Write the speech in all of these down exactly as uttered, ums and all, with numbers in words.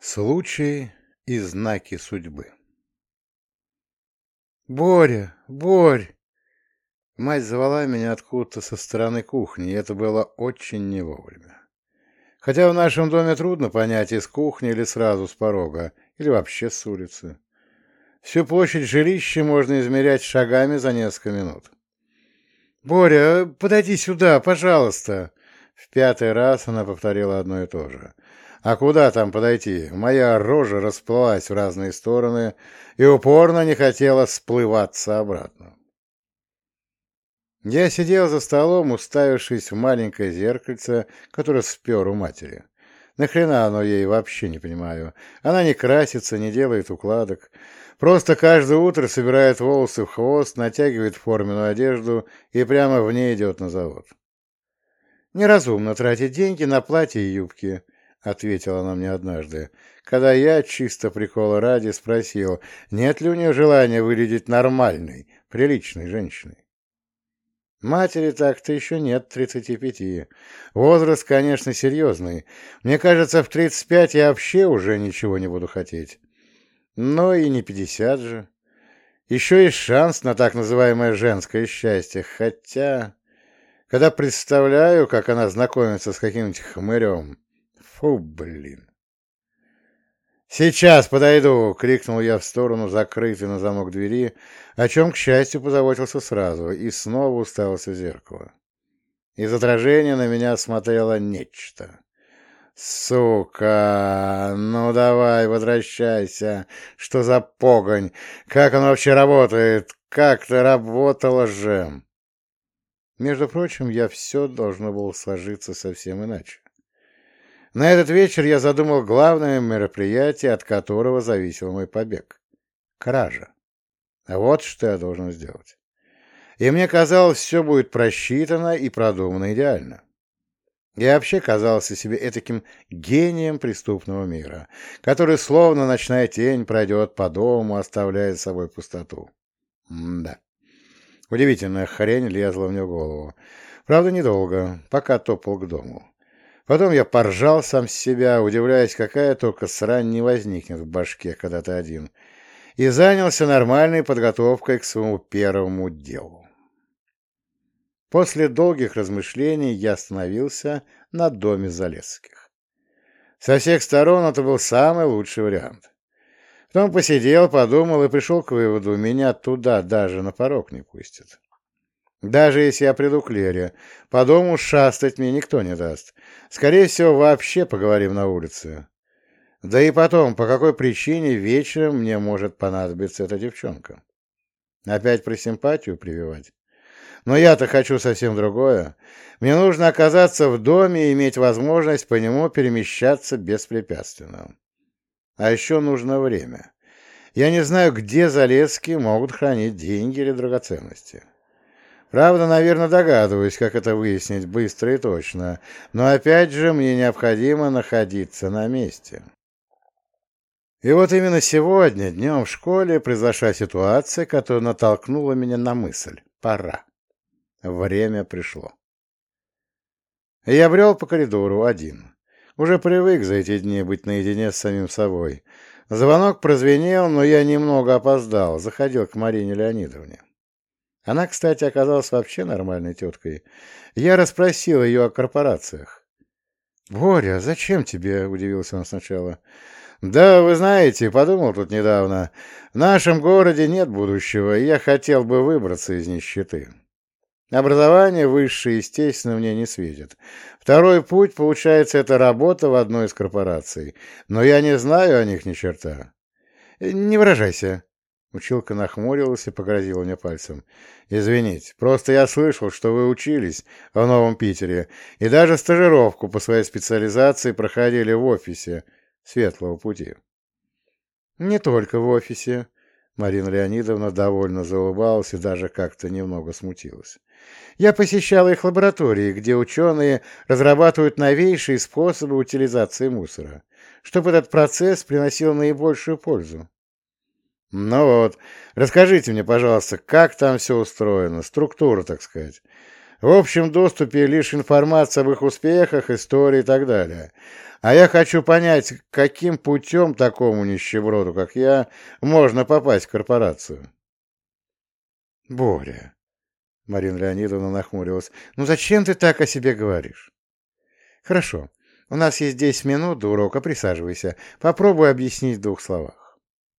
Случаи и знаки судьбы. «Боря! Борь!» Мать звала меня откуда-то со стороны кухни, и это было очень не вовремя. Хотя в нашем доме трудно понять, из кухни или сразу с порога, или вообще с улицы. Всю площадь жилища можно измерять шагами за несколько минут. «Боря, подойди сюда, пожалуйста!» В пятый раз она повторила одно и то же. А куда там подойти? Моя рожа расплылась в разные стороны и упорно не хотела сплываться обратно. Я сидел за столом, уставившись в маленькое зеркальце, которое спер у матери. Нахрена оно ей, вообще не понимаю. Она не красится, не делает укладок. Просто каждое утро собирает волосы в хвост, натягивает форменную одежду и прямо в ней идет на завод. «Неразумно тратить деньги на платья и юбки», — ответила она мне однажды, когда я, чисто прикола ради, спросил, нет ли у нее желания выглядеть нормальной, приличной женщиной. Матери так-то еще нет тридцати пяти. Возраст, конечно, серьезный. Мне кажется, в тридцать пять я вообще уже ничего не буду хотеть. Но и не пятьдесят же. Еще есть шанс на так называемое женское счастье, хотя... Когда представляю, как она знакомится с каким-нибудь хмырем... Фу, блин. «Сейчас подойду!» — крикнул я в сторону закрытой на замок двери, о чем, к счастью, позаботился сразу, и снова уставился в зеркало. Из отражения на меня смотрело нечто. «Сука! Ну давай, возвращайся! Что за погонь? Как оно вообще работает? Как-то работало же!» Между прочим, я все должно было сложиться совсем иначе. На этот вечер я задумал главное мероприятие, от которого зависел мой побег. Кража. Вот что я должен сделать. И мне казалось, все будет просчитано и продумано идеально. Я вообще казался себе этаким гением преступного мира, который словно ночная тень пройдет по дому, оставляя за собой пустоту. М-да. Удивительная хрень лезла мне в голову. Правда, недолго, пока топал к дому. Потом я поржал сам с себя, удивляясь, какая только срань не возникнет в башке, когда ты один, и занялся нормальной подготовкой к своему первому делу. После долгих размышлений я остановился на доме Залесских. Со всех сторон это был самый лучший вариант. Потом посидел, подумал и пришел к выводу, меня туда даже на порог не пустят. Даже если я приду к Лере, по дому шастать мне никто не даст. Скорее всего, вообще поговорим на улице. Да и потом, по какой причине вечером мне может понадобиться эта девчонка? Опять про симпатию прививать? Но я-то хочу совсем другое. Мне нужно оказаться в доме и иметь возможность по нему перемещаться беспрепятственно. А еще нужно время. Я не знаю, где Залесские могут хранить деньги или драгоценности. Правда, наверное, догадываюсь, как это выяснить быстро и точно, но опять же мне необходимо находиться на месте. И вот именно сегодня, днем в школе, произошла ситуация, которая натолкнула меня на мысль «пора». Время пришло. Я брел по коридору один. Уже привык за эти дни быть наедине с самим собой. Звонок прозвенел, но я немного опоздал, заходил к Марине Леонидовне. Она, кстати, оказалась вообще нормальной теткой. Я расспросил ее о корпорациях. «Боря, зачем тебе?» — удивился он сначала. «Да, вы знаете, подумал тут недавно. В нашем городе нет будущего, и я хотел бы выбраться из нищеты. Образование высшее, естественно, мне не светит. Второй путь, получается, это работа в одной из корпораций. Но я не знаю о них ни черта. Не выражайся». Училка нахмурилась и погрозила мне пальцем. «Извините, просто я слышал, что вы учились в Новом Питере и даже стажировку по своей специализации проходили в офисе Светлого пути». «Не только в офисе». Марина Леонидовна довольно заулыбалась и даже как-то немного смутилась. «Я посещала их лаборатории, где ученые разрабатывают новейшие способы утилизации мусора, чтобы этот процесс приносил наибольшую пользу». «Ну вот, расскажите мне, пожалуйста, как там все устроено, структура, так сказать. В общем доступе лишь информация об их успехах, истории и так далее. А я хочу понять, каким путем такому нищеброду, как я, можно попасть в корпорацию. Боря, Марина Леонидовна нахмурилась, ну зачем ты так о себе говоришь? Хорошо, у нас есть десять минут до урока, присаживайся. Попробуй объяснить в двух словах.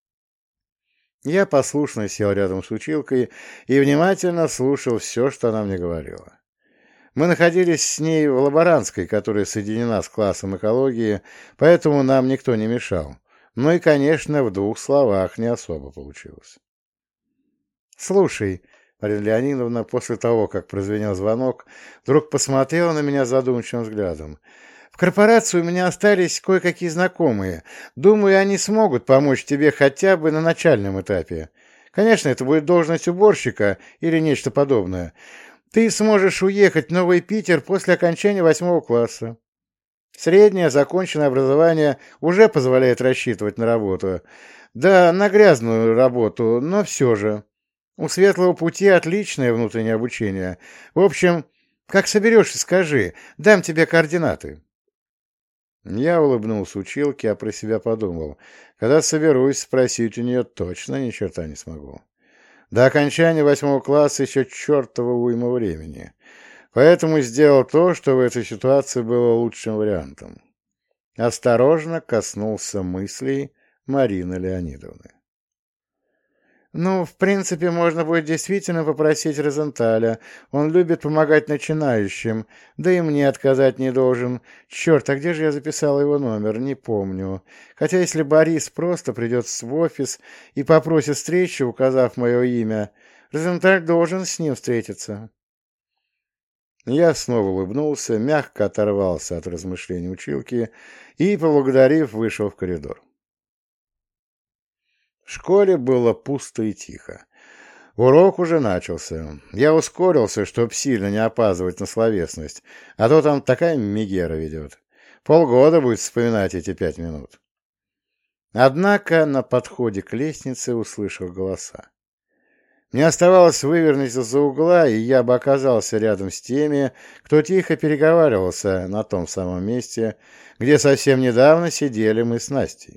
Я послушно сел рядом с училкой и внимательно слушал все, что она мне говорила. Мы находились с ней в лаборантской, которая соединена с классом экологии, поэтому нам никто не мешал. Ну и, конечно, в двух словах не особо получилось. «Слушай», — Марина Леонидовна после того, как прозвенел звонок, вдруг посмотрела на меня задумчивым взглядом. «В корпорации у меня остались кое-какие знакомые. Думаю, они смогут помочь тебе хотя бы на начальном этапе. Конечно, это будет должность уборщика или нечто подобное. Ты сможешь уехать в Новый Питер после окончания восьмого класса. Среднее законченное образование уже позволяет рассчитывать на работу. Да, на грязную работу, но все же. У Светлого пути отличное внутреннее обучение. В общем, как соберешься, скажи, дам тебе координаты». Я улыбнулся училке, а про себя подумал. Когда соберусь, спросить у нее точно ни черта не смогу. До окончания восьмого класса еще чертова уйма времени. Поэтому сделал то, что в этой ситуации было лучшим вариантом. Осторожно коснулся мыслей Марины Леонидовны. «Ну, в принципе, можно будет действительно попросить Розенталя. Он любит помогать начинающим, да и мне отказать не должен. Черт, а где же я записал его номер? Не помню. Хотя если Борис просто придет в офис и попросит встречи, указав мое имя, Розенталь должен с ним встретиться». Я снова улыбнулся, мягко оторвался от размышлений училки и, поблагодарив, вышел в коридор. В школе было пусто и тихо. Урок уже начался. Я ускорился, чтобы сильно не опаздывать на словесность, а то там такая мегера ведет. Полгода будет вспоминать эти пять минут. Однако на подходе к лестнице услышал голоса. Мне оставалось вывернуть из-за угла, и я бы оказался рядом с теми, кто тихо переговаривался на том самом месте, где совсем недавно сидели мы с Настей.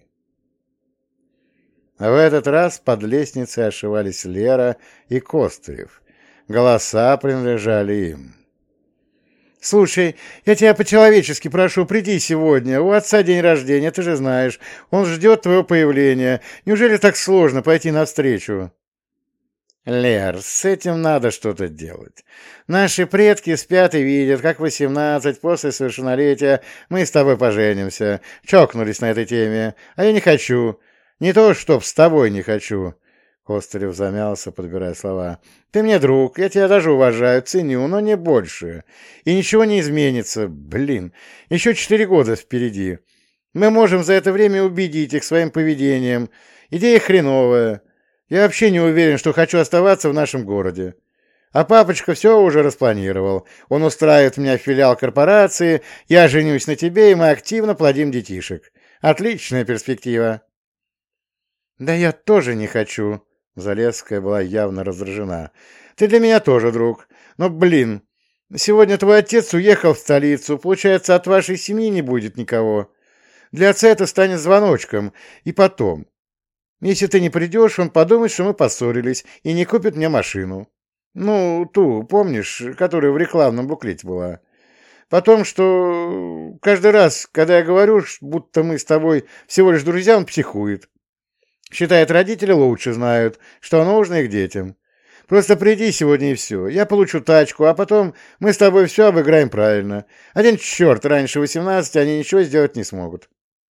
А в этот раз под лестницей ошивались Лера и Костырев. Голоса принадлежали им. «Слушай, я тебя по-человечески прошу, приди сегодня. У отца день рождения, ты же знаешь. Он ждет твоего появления. Неужели так сложно пойти навстречу?» «Лер, с этим надо что-то делать. Наши предки спят и видят, как восемнадцать после совершеннолетия мы с тобой поженимся. Чокнулись на этой теме. А я не хочу. Не то, чтоб с тобой не хочу». Костырев замялся, подбирая слова. «Ты мне друг, я тебя даже уважаю, ценю, но не больше. И ничего не изменится. Блин, еще четыре года впереди. Мы можем за это время убедить их своим поведением. Идея хреновая. Я вообще не уверен, что хочу оставаться в нашем городе. А папочка все уже распланировал. Он устраивает меня в филиал корпорации, я женюсь на тебе, и мы активно плодим детишек. Отличная перспектива». «Да я тоже не хочу». Залесская была явно раздражена. «Ты для меня тоже друг. Но, блин, сегодня твой отец уехал в столицу. Получается, от вашей семьи не будет никого. Для отца это станет звоночком. И потом, если ты не придешь, он подумает, что мы поссорились, и не купит мне машину. Ну, ту, помнишь, которая в рекламном буклете была. Потом, что каждый раз, когда я говорю, будто мы с тобой всего лишь друзья, он психует. Считает, родители лучше знают, что нужно их детям. Просто приди сегодня и все. Я получу тачку, а потом мы с тобой все обыграем правильно. Один черт, раньше восемнадцати они ничего сделать не смогут».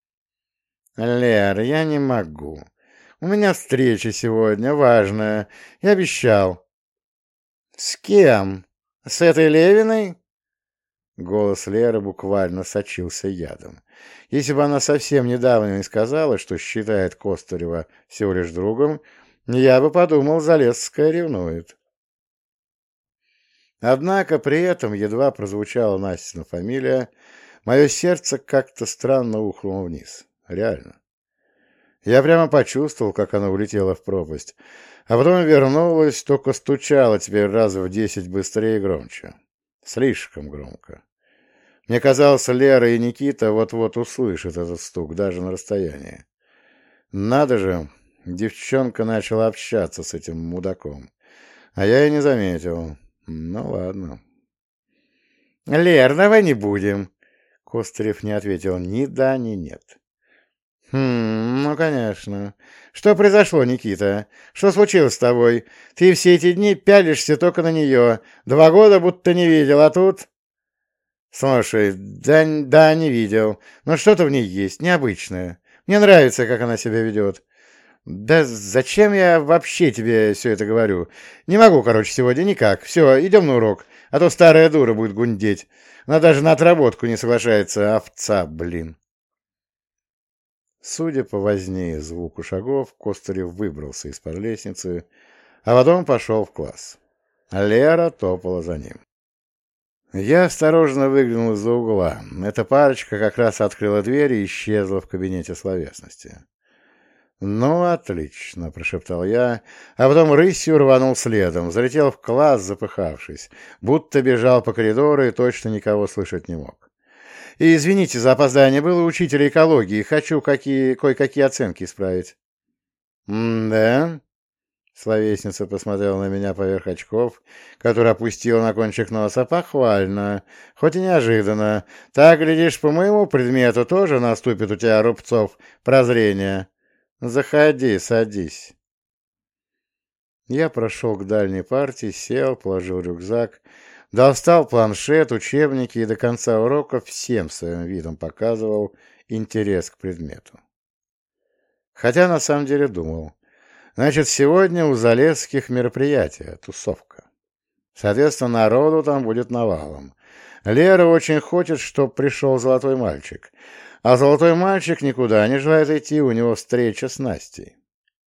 «Лер, я не могу. У меня встреча сегодня, важная. Я обещал». «С кем? С этой Левиной?» Голос Леры буквально сочился ядом. Если бы она совсем недавно не сказала, что считает Костырева всего лишь другом, я бы подумал, Залесская ревнует. Однако при этом едва прозвучала Настина фамилия, мое сердце как-то странно ухнуло вниз. Реально. Я прямо почувствовал, как оно улетело в пропасть, а потом вернулось, только стучало теперь раз в десять быстрее и громче. Слишком громко. Мне казалось, Лера и Никита вот-вот услышат этот стук, даже на расстоянии. Надо же, девчонка начала общаться с этим мудаком. А я и не заметил. Ну ладно. «Лер, давай не будем». Костырев не ответил ни да, ни нет. «Хм, ну, конечно. Что произошло, Никита? Что случилось с тобой? Ты все эти дни пялишься только на нее. Два года будто не видел, а тут...» «Слушай, да, да, не видел. Но что-то в ней есть, необычное. Мне нравится, как она себя ведет. Да зачем я вообще тебе все это говорю? Не могу, короче, сегодня никак. Все, идем на урок, а то старая дура будет гундеть. Она даже на отработку не соглашается, овца, блин». Судя по возне и звуку шагов, Костырев выбрался из-под лестницы, а потом пошел в класс. Лера топала за ним. Я осторожно выглянул из-за угла. Эта парочка как раз открыла дверь и исчезла в кабинете словесности. «Ну, отлично», — прошептал я, а потом рысью рванул следом, залетел в класс, запыхавшись, будто бежал по коридору и точно никого слышать не мог. И извините за опоздание, было учителя экологии, хочу какие, кое-какие оценки исправить. «М-да?» — словесница посмотрела на меня поверх очков, которые опустила на кончик носа. «Похвально, хоть и неожиданно. Так, глядишь, по моему предмету тоже наступит у тебя, Рубцов, прозрение. Заходи, садись». Я прошел к дальней партии, сел, положил рюкзак, достал планшет, учебники и до конца урока всем своим видом показывал интерес к предмету. Хотя на самом деле думал, значит, сегодня у Залесских мероприятие, тусовка. Соответственно, народу там будет навалом. Лера очень хочет, чтобы пришел золотой мальчик. А золотой мальчик никуда не желает идти, у него встреча с Настей.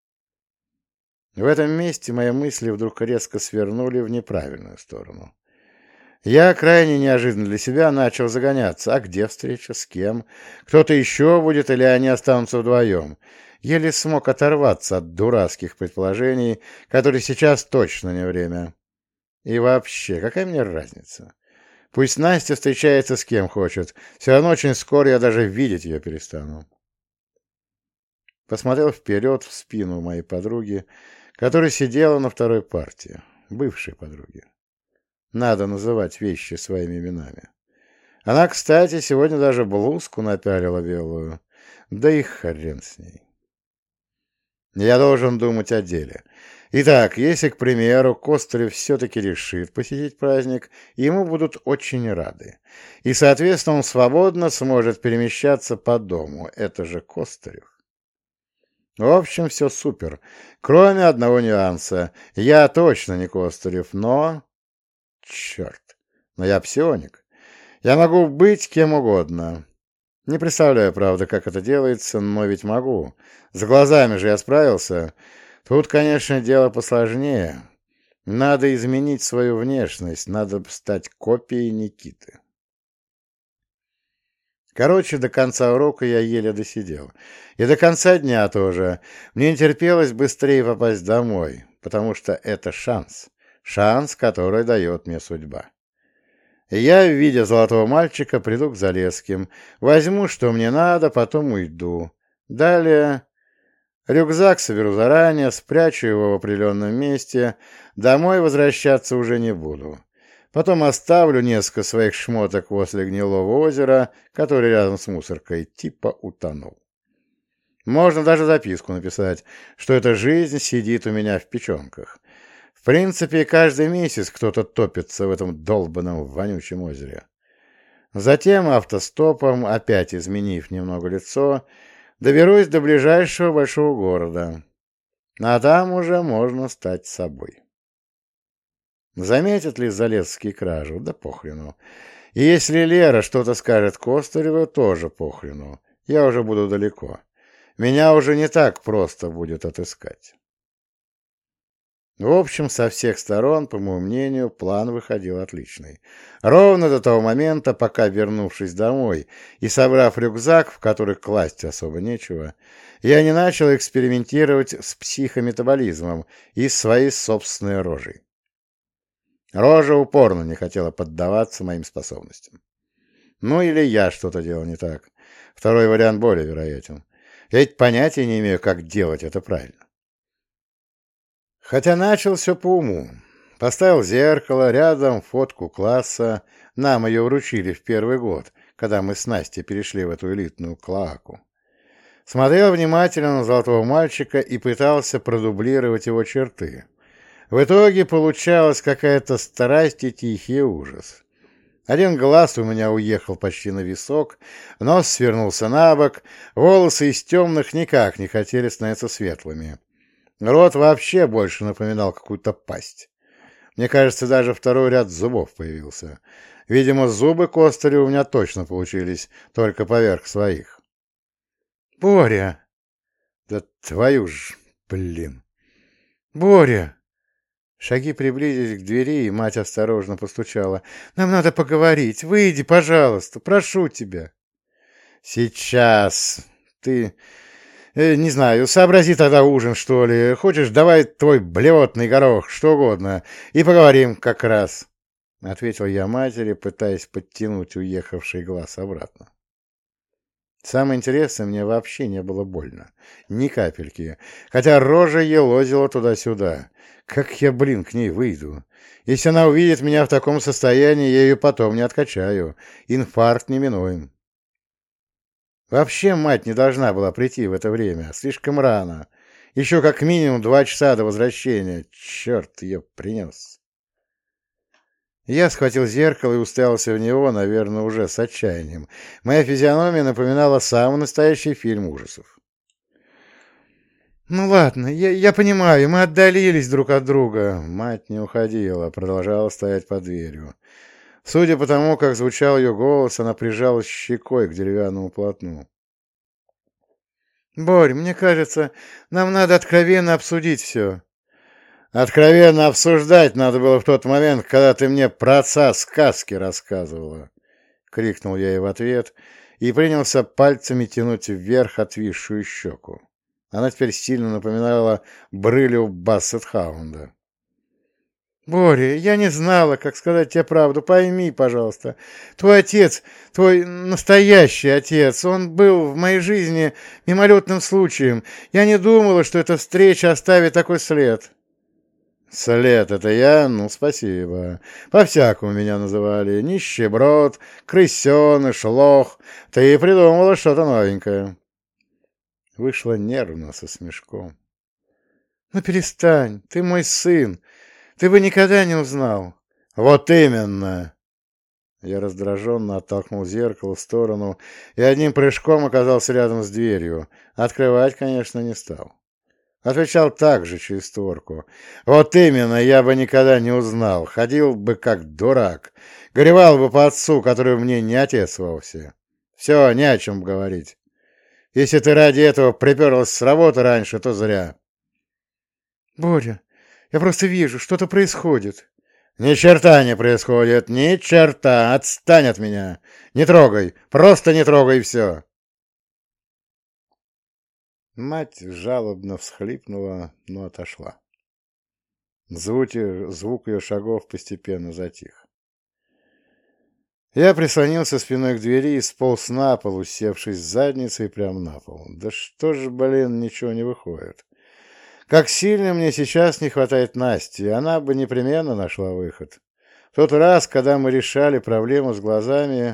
В этом месте мои мысли вдруг резко свернули в неправильную сторону. Я крайне неожиданно для себя начал загоняться. А где встреча? С кем? Кто-то еще будет или они останутся вдвоем? Еле смог оторваться от дурацких предположений, которые сейчас точно не время. И вообще, какая мне разница? Пусть Настя встречается с кем хочет. Все равно очень скоро я даже видеть ее перестану. Посмотрел вперед в спину моей подруги, которая сидела на второй партии, бывшей подруги. Надо называть вещи своими именами. Она, кстати, сегодня даже блузку напялила белую. Да и хрен с ней. Я должен думать о деле. Итак, если, к примеру, Костырев все-таки решит посетить праздник, ему будут очень рады. И, соответственно, он свободно сможет перемещаться по дому. Это же Костырев. В общем, все супер. Кроме одного нюанса. Я точно не Костырев, но... Черт, но я псионик. Я могу быть кем угодно. Не представляю, правда, как это делается, но ведь могу. С глазами же я справился. Тут, конечно, дело посложнее. Надо изменить свою внешность, надо стать копией Никиты. Короче, до конца урока я еле досидел. И до конца дня тоже. Мне не терпелось быстрее попасть домой, потому что это шанс. Шанс, который дает мне судьба. Я, видя золотого мальчика, приду к Залесским, возьму, что мне надо, потом уйду. Далее рюкзак соберу заранее, спрячу его в определенном месте, домой возвращаться уже не буду. Потом оставлю несколько своих шмоток возле гнилого озера, который рядом с мусоркой, типа утонул. Можно даже записку написать, что эта жизнь сидит у меня в печенках. В принципе, каждый месяц кто-то топится в этом долбанном вонючем озере. Затем автостопом, опять изменив немного лицо, доберусь до ближайшего большого города. А там уже можно стать собой. Заметит ли Залесский кражу? Да похрену. И если Лера что-то скажет Костыреву, тоже похрену. Я уже буду далеко. Меня уже не так просто будет отыскать. В общем, со всех сторон, по моему мнению, план выходил отличный. Ровно до того момента, пока, вернувшись домой и собрав рюкзак, в который класть особо нечего, я не начал экспериментировать с психометаболизмом и своей собственной рожей. Рожа упорно не хотела поддаваться моим способностям. Ну или я что-то делал не так. Второй вариант более вероятен. Я ведь понятия не имею, как делать это правильно. Хотя начал все по уму. Поставил зеркало, рядом фотку класса. Нам ее вручили в первый год, когда мы с Настей перешли в эту элитную клоаку. Смотрел внимательно на золотого мальчика и пытался продублировать его черты. В итоге получалась какая-то страсть и тихий ужас. Один глаз у меня уехал почти на висок, нос свернулся на бок, волосы из темных никак не хотели становиться светлыми. Рот вообще больше напоминал какую-то пасть. Мне кажется, даже второй ряд зубов появился. Видимо, зубы Костыря у меня точно получились, только поверх своих. «Боря!» «Да твою ж, блин!» «Боря!» Шаги приблизились к двери, и мать осторожно постучала. «Нам надо поговорить. Выйди, пожалуйста. Прошу тебя». «Сейчас. Ты... Э, не знаю, сообрази тогда ужин, что ли. Хочешь, давай твой блевотный горох, что угодно, и поговорим как раз», — ответил я матери, пытаясь подтянуть уехавший глаз обратно. Самое интересное, мне вообще не было больно. Ни капельки. Хотя рожа елозила туда-сюда. Как я, блин, к ней выйду? Если она увидит меня в таком состоянии, я ее потом не откачаю. Инфаркт неминуем. Вообще мать не должна была прийти в это время. Слишком рано. Еще как минимум два часа до возвращения. Черт ее принес. Я схватил зеркало и уставился в него, наверное, уже с отчаянием. Моя физиономия напоминала самый настоящий фильм ужасов. «Ну ладно, я, я понимаю, мы отдалились друг от друга». Мать не уходила, продолжала стоять под дверью. Судя по тому, как звучал ее голос, она прижалась щекой к деревянному полотну. «Борь, мне кажется, нам надо откровенно обсудить все». «Откровенно обсуждать надо было в тот момент, когда ты мне про отца сказки рассказывала», — крикнул я ей в ответ и принялся пальцами тянуть вверх отвисшую щеку. Она теперь сильно напоминала брылю Бассет-хаунда. «Боря, я не знала, как сказать тебе правду. Пойми, пожалуйста. Твой отец, твой настоящий отец, он был в моей жизни мимолетным случаем. Я не думала, что эта встреча оставит такой след». «След — это я? Ну, спасибо. По-всякому меня называли. Нищеброд, крысеныш, лох. Ты придумала что-то новенькое». Вышла нервно, со смешком. «Ну, перестань. Ты мой сын. Ты бы никогда не узнал». «Вот именно!» Я раздраженно оттолкнул зеркало в сторону и одним прыжком оказался рядом с дверью. Открывать, конечно, не стал. Отвечал так же через створку. «Вот именно, я бы никогда не узнал. Ходил бы как дурак. Горевал бы по отцу, который мне не отец вовсе. Все, не о чем говорить. Если ты ради этого приперлась с работы раньше, то зря». «Боря, я просто вижу, что-то происходит». «Ни черта не происходит, ни черта. Отстань от меня. Не трогай, просто не трогай, и все». Мать жалобно всхлипнула, но отошла. Звуки, звук ее шагов постепенно затих. Я прислонился спиной к двери и сполз на пол, усевшись задницей прямо на пол. Да что ж, блин, ничего не выходит. Как сильно мне сейчас не хватает Насти, она бы непременно нашла выход. В тот раз, когда мы решали проблему с глазами...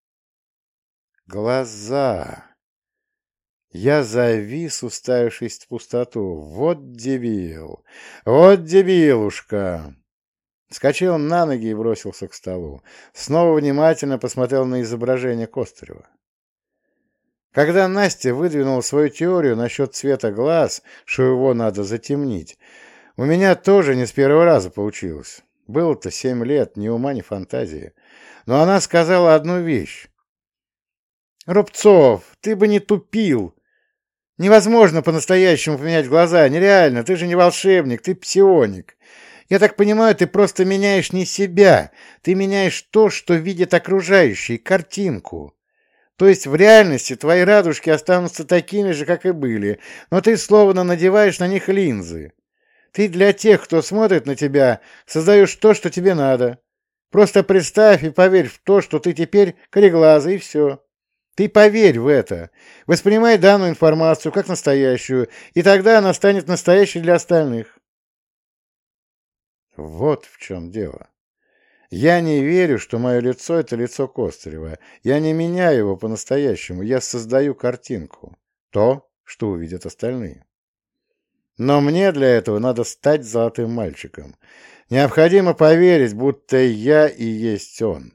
Глаза... Я завис, уставившись в пустоту. Вот дебил! Вот дебилушка! Скочил на ноги и бросился к столу. Снова внимательно посмотрел на изображение Костырева. Когда Настя выдвинула свою теорию насчет цвета глаз, что его надо затемнить, у меня тоже не с первого раза получилось. Было-то семь лет, ни ума, ни фантазии. Но она сказала одну вещь. «Рубцов, ты бы не тупил! Невозможно по-настоящему поменять глаза, нереально, ты же не волшебник, ты псионик. Я так понимаю, ты просто меняешь не себя, ты меняешь то, что видят окружающие, картинку. То есть в реальности твои радужки останутся такими же, как и были, но ты словно надеваешь на них линзы. Ты для тех, кто смотрит на тебя, создаешь то, что тебе надо. Просто представь и поверь в то, что ты теперь кореглазый, и все. Ты поверь в это. Воспринимай данную информацию как настоящую, и тогда она станет настоящей для остальных. Вот в чем дело. Я не верю, что мое лицо — это лицо Костырева. Я не меняю его по-настоящему. Я создаю картинку. То, что увидят остальные. Но мне для этого надо стать золотым мальчиком. Необходимо поверить, будто я и есть он.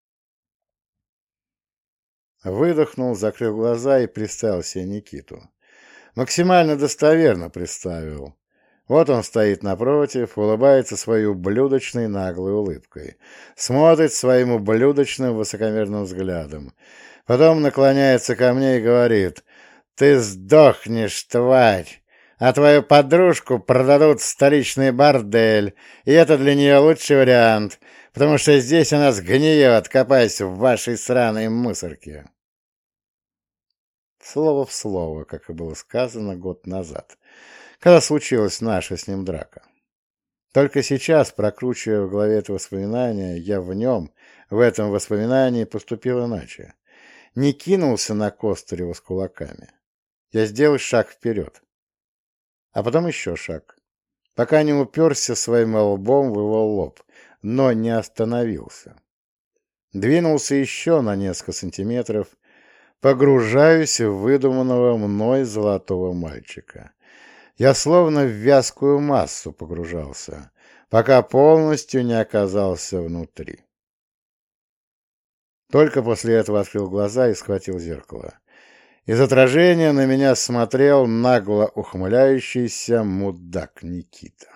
Выдохнул, закрыл глаза и представил себе Никиту. Максимально достоверно представил. Вот он стоит напротив, улыбается своей ублюдочной наглой улыбкой, смотрит своим ублюдочным высокомерным взглядом. Потом наклоняется ко мне и говорит: «Ты сдохнешь, тварь, а твою подружку продадут в столичный бордель, и это для нее лучший вариант, потому что здесь она сгниет, копаясь в вашей сраной мусорке». Слово в слово, как и было сказано год назад, когда случилась наша с ним драка. Только сейчас, прокручивая в голове это воспоминание, я в нем, в этом воспоминании, поступил иначе. Не кинулся на Костырева с кулаками. Я сделал шаг вперед. А потом еще шаг, пока не уперся своим лбом в его лоб, но не остановился. Двинулся еще на несколько сантиметров, погружаюсь в выдуманного мной золотого мальчика. Я словно в вязкую массу погружался, пока полностью не оказался внутри. Только после этого открыл глаза и схватил зеркало. Из отражения на меня смотрел нагло ухмыляющийся мудак Никита.